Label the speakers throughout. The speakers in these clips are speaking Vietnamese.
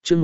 Speaker 1: chương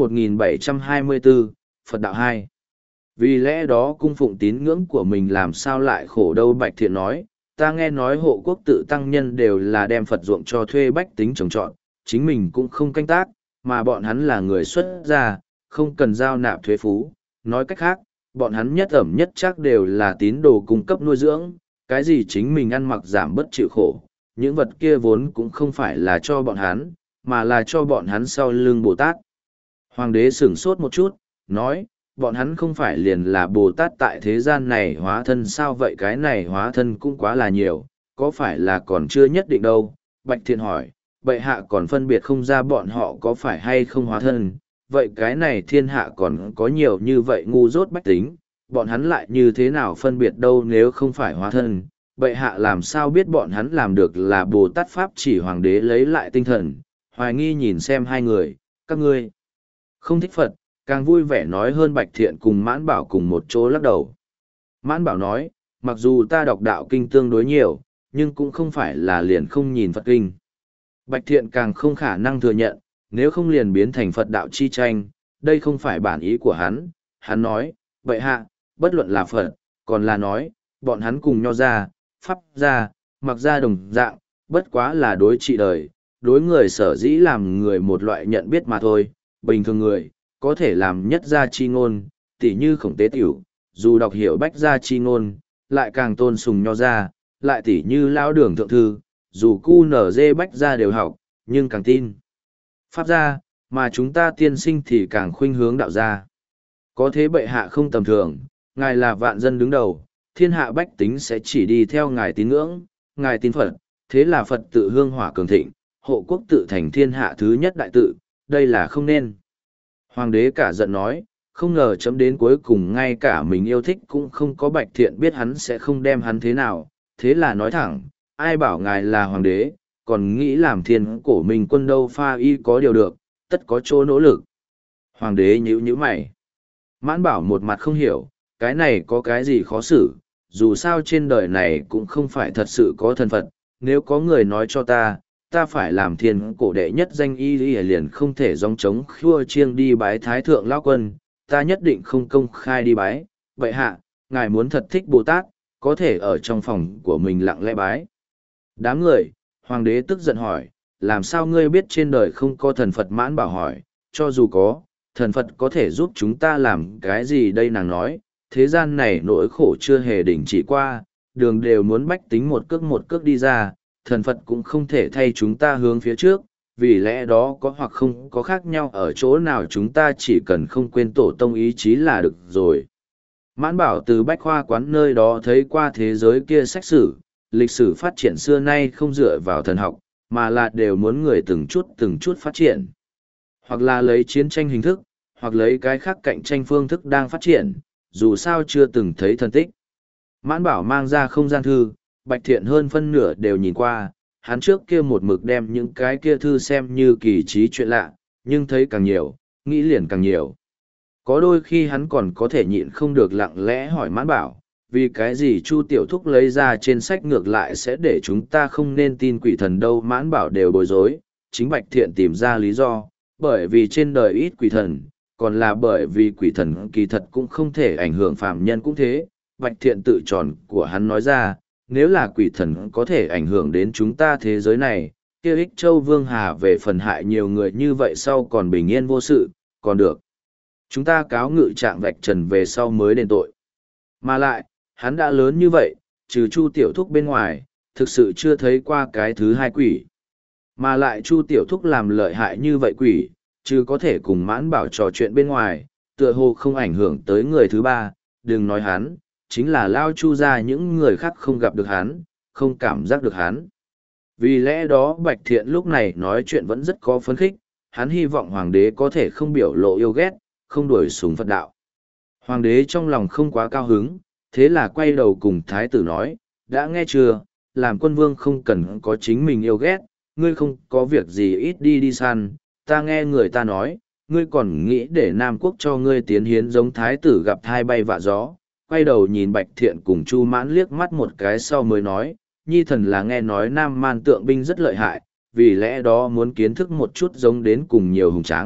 Speaker 1: 1724, Phật đạo 2. Vì lẽ đó cung phụng tín ngưỡng của mình làm sao lại khổ đâu. Bạch Thiện nói, ta nghe nói hộ quốc tự tăng nhân đều là đem Phật ruộng cho thuê bách tính trồng trọt, chính mình cũng không canh tác, mà bọn hắn là người xuất gia, không cần giao nạp thuế phú. Nói cách khác, bọn hắn nhất ẩm nhất chắc đều là tín đồ cung cấp nuôi dưỡng, cái gì chính mình ăn mặc giảm bất chịu khổ, những vật kia vốn cũng không phải là cho bọn hắn, mà là cho bọn hắn sau lưng Bồ Tát. Hoàng đế sửng sốt một chút, nói, bọn hắn không phải liền là Bồ Tát tại thế gian này hóa thân sao? Vậy cái này hóa thân cũng quá là nhiều, có phải là còn chưa nhất định đâu? Bạch Thiện hỏi, bệ hạ còn phân biệt không ra bọn họ có phải hay không hóa thân, vậy cái này thiên hạ còn có nhiều như vậy ngu dốt bách tính, bọn hắn lại như thế nào phân biệt đâu nếu không phải hóa thân? Bệ hạ làm sao biết bọn hắn làm được là Bồ Tát Pháp? Chỉ hoàng đế lấy lại tinh thần, hoài nghi nhìn xem hai người, các ngươi không thích Phật, càng vui vẻ nói hơn. Bạch Thiện cùng Mãn Bảo cùng một chỗ lắc đầu. Mãn Bảo nói, mặc dù ta đọc đạo kinh tương đối nhiều, nhưng cũng không phải là liền không nhìn Phật kinh. Bạch Thiện càng không khả năng thừa nhận, nếu không liền biến thành Phật đạo chi tranh, đây không phải bản ý của hắn. Hắn nói, vậy hạ, bất luận là Phật, còn là nói, bọn hắn cùng nho ra, Pháp ra, mặc ra đồng dạng, bất quá là đối trị đời, đối người sở dĩ làm người một loại nhận biết mà thôi. Bình thường người, có thể làm nhất gia chi ngôn, tỉ như Khổng Tế Tiểu, dù đọc hiểu bách gia chi ngôn, lại càng tôn sùng nho gia, lại tỉ như Lão Đường Thượng Thư, dù cu nở dê bách gia đều học, nhưng càng tin Pháp gia, mà chúng ta tiên sinh thì càng khuynh hướng đạo gia. Có thế bệ hạ không tầm thường, ngài là vạn dân đứng đầu, thiên hạ bách tính sẽ chỉ đi theo ngài tín ngưỡng, ngài tin Phật, thế là Phật tự hương hỏa cường thịnh, hộ quốc tự thành thiên hạ thứ nhất đại tự, đây là không nên. Hoàng đế cả giận nói, không ngờ chấm đến cuối cùng ngay cả mình yêu thích cũng không có. Bạch Thiện biết hắn sẽ không đem hắn thế nào, thế là nói thẳng, ai bảo ngài là hoàng đế, còn nghĩ làm thiên cổ mình quân đâu? Pha y có điều được, tất có chỗ nỗ lực. Hoàng đế nhíu nhíu mày. Mãn Bảo một mặt không hiểu, cái này có cái gì khó xử, dù sao trên đời này cũng không phải thật sự có thần Phật, nếu có người nói cho ta phải làm thiên cổ đệ nhất danh y liền không thể gióng trống khua chiêng đi bái Thái Thượng Lão Quân, ta nhất định không công khai đi bái. Vậy hạ, ngài muốn thật thích Bồ Tát, có thể ở trong phòng của mình lặng lẽ bái. Đám người, hoàng đế tức giận hỏi, làm sao ngươi biết trên đời không có thần Phật? Mãn Bảo hỏi, cho dù có, thần Phật có thể giúp chúng ta làm cái gì đây? Nàng nói, thế gian này nỗi khổ chưa hề đỉnh chỉ qua, đường đều muốn bách tính một cước đi ra, thần Phật cũng không thể thay chúng ta hướng phía trước, vì lẽ đó có hoặc không có khác nhau ở chỗ nào, chúng ta chỉ cần không quên tổ tông ý chí là được rồi. Mãn Bảo từ bách khoa quán nơi đó thấy qua thế giới kia sách sử, lịch sử phát triển xưa nay không dựa vào thần học, mà là đều muốn người từng chút phát triển. Hoặc là lấy chiến tranh hình thức, hoặc lấy cái khác cạnh tranh phương thức đang phát triển, dù sao chưa từng thấy thần tích. Mãn Bảo mang ra không gian thư, Bạch Thiện hơn phân nửa đều nhìn qua, hắn trước kia một mực đem những cái kia thư xem như kỳ trí chuyện lạ, nhưng thấy càng nhiều, nghĩ liền càng nhiều. Có đôi khi hắn còn có thể nhịn không được lặng lẽ hỏi Mãn Bảo, vì cái gì Chu Tiểu Thúc lấy ra trên sách ngược lại sẽ để chúng ta không nên tin quỷ thần đâu? Mãn Bảo đều bối rối, chính Bạch Thiện tìm ra lý do, bởi vì trên đời ít quỷ thần, còn là bởi vì quỷ thần kỳ thật cũng không thể ảnh hưởng phàm nhân cũng thế. Bạch Thiện tự tròn của hắn nói ra, nếu là quỷ thần có thể ảnh hưởng đến chúng ta thế giới này, kia Ích Châu Vương Hà về phần hại nhiều người như vậy sau còn bình yên vô sự, còn được. Chúng ta cáo ngự trạng vạch trần về sau mới đền tội. Mà lại, hắn đã lớn như vậy, trừ Chu Tiểu Thúc bên ngoài, thực sự chưa thấy qua cái thứ hai quỷ. Mà lại Chu Tiểu Thúc làm lợi hại như vậy quỷ, chứ có thể cùng Mãn Bảo trò chuyện bên ngoài, tựa hồ không ảnh hưởng tới người thứ ba, đừng nói hắn, chính là Lao Chu ra những người khác không gặp được hắn, không cảm giác được hắn. Vì lẽ đó Bạch Thiện lúc này nói chuyện vẫn rất có phấn khích, hắn hy vọng hoàng đế có thể không biểu lộ yêu ghét, không đuổi súng Phật đạo. Hoàng đế trong lòng không quá cao hứng, thế là quay đầu cùng thái tử nói, đã nghe chưa, làm quân vương không cần có chính mình yêu ghét, ngươi không có việc gì ít đi săn, ta nghe người ta nói, ngươi còn nghĩ để Nam Quốc cho ngươi tiến hiến giống thái tử gặp thai bay vạ gió. Quay đầu nhìn Bạch Thiện cùng Chu Mãn liếc mắt một cái sau mới nói, nhi thần là nghe nói Nam Man tượng binh rất lợi hại, vì lẽ đó muốn kiến thức một chút giống đến cùng nhiều hùng tráng,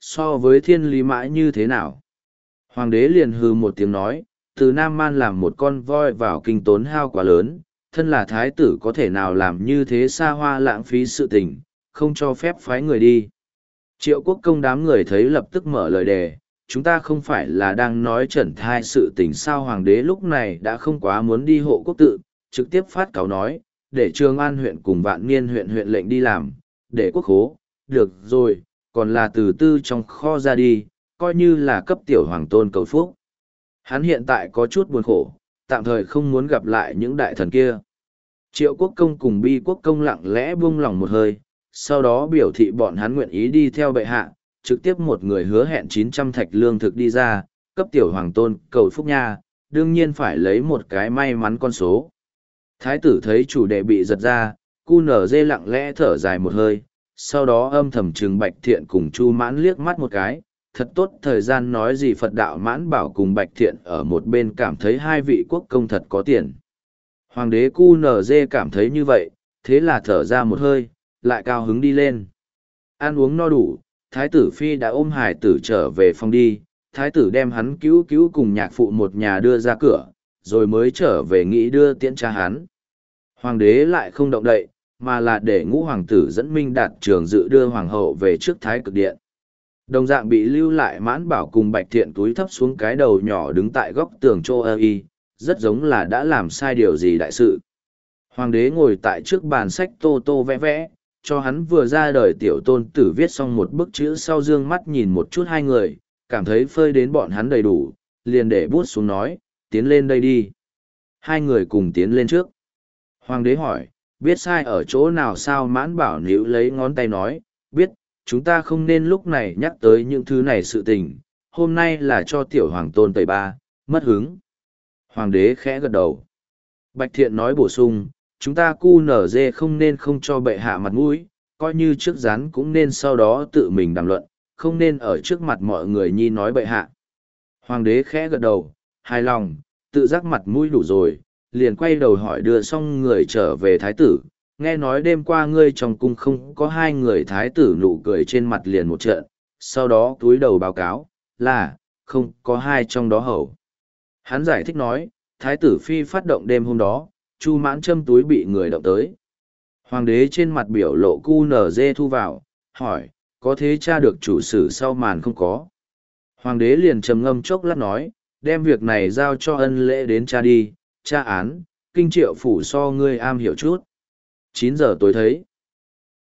Speaker 1: so với thiên lý mãi như thế nào? Hoàng đế liền hừ một tiếng nói, từ Nam Man làm một con voi vào kinh tốn hao quá lớn, thân là thái tử có thể nào làm như thế xa hoa lãng phí sự tình, không cho phép phái người đi. Triệu Quốc Công đám người thấy lập tức mở lời đề, chúng ta không phải là đang nói trần thai sự tình sao. Hoàng đế lúc này đã không quá muốn đi hộ quốc tự, trực tiếp phát cáo nói, để Trường An huyện cùng Vạn Niên huyện huyện lệnh đi làm, để quốc khố, được rồi, còn là từ tư trong kho ra đi, coi như là cấp tiểu hoàng tôn cầu phúc. Hắn hiện tại có chút buồn khổ, tạm thời không muốn gặp lại những đại thần kia. Triệu Quốc Công cùng Bi Quốc Công lặng lẽ buông lòng một hơi, sau đó biểu thị bọn hắn nguyện ý đi theo bệ hạ, trực tiếp một người hứa hẹn 900 thạch lương thực đi ra, cấp tiểu hoàng tôn cầu phúc nha, đương nhiên phải lấy một cái may mắn con số. Thái tử thấy chủ đề bị giật ra, QNZ lặng lẽ thở dài một hơi, sau đó âm thầm trừng Bạch Thiện cùng Chu Mãn liếc mắt một cái, thật tốt thời gian nói gì Phật đạo Mãn Bảo cùng Bạch Thiện ở một bên cảm thấy hai vị quốc công thật có tiền. Hoàng đế QNZ cảm thấy như vậy, thế là thở ra một hơi, lại cao hứng đi lên. Ăn uống no đủ, thái tử phi đã ôm hải tử trở về phòng đi, thái tử đem hắn cứu cứu cùng nhạc phụ một nhà đưa ra cửa, rồi mới trở về nghĩ đưa tiễn cha hắn. Hoàng đế lại không động đậy, mà là để ngũ hoàng tử dẫn Minh Đạt Trường dự đưa hoàng hậu về trước thái cực điện. Đồng dạng bị lưu lại Mãn Bảo cùng Bạch Thiện túi thấp xuống cái đầu nhỏ đứng tại góc tường Chô Ơ Y, rất giống là đã làm sai điều gì đại sự. Hoàng đế ngồi tại trước bàn sách tô tô vẽ vẽ, cho hắn vừa ra đời tiểu tôn tử viết xong một bức chữ sau dương mắt nhìn một chút hai người, cảm thấy phơi đến bọn hắn đầy đủ, liền để bút xuống nói, tiến lên đây đi. Hai người cùng tiến lên trước. Hoàng đế hỏi, biết sai ở chỗ nào sao? Mãn Bảo níu lấy ngón tay nói, biết, chúng ta không nên lúc này nhắc tới những thứ này sự tình, hôm nay là cho tiểu hoàng tôn tẩy ba, mất hứng. Hoàng đế khẽ gật đầu. Bạch Thiện nói bổ sung, chúng ta QNZ không nên không cho bệ hạ mặt mũi, coi như trước rán cũng nên sau đó tự mình đàm luận, không nên ở trước mặt mọi người nhi nói bệ hạ. Hoàng đế khẽ gật đầu, hài lòng, tự giác mặt mũi đủ rồi, liền quay đầu hỏi đưa xong người trở về thái tử, nghe nói đêm qua ngươi trong cung không có hai người. Thái tử nụ cười trên mặt liền một trận, sau đó túi đầu báo cáo, là, không có hai trong đó hầu. Hắn giải thích nói, thái tử phi phát động đêm hôm đó, Chu Mãn châm túi bị người động tới. Hoàng đế trên mặt biểu lộ QNZ thu vào, hỏi, có thế tra được chủ sử sau màn không có? Hoàng đế liền trầm ngâm chốc lát nói, đem việc này giao cho ân lễ đến tra đi, tra án, kinh triệu phủ so ngươi am hiểu chút. 9 giờ tối thấy.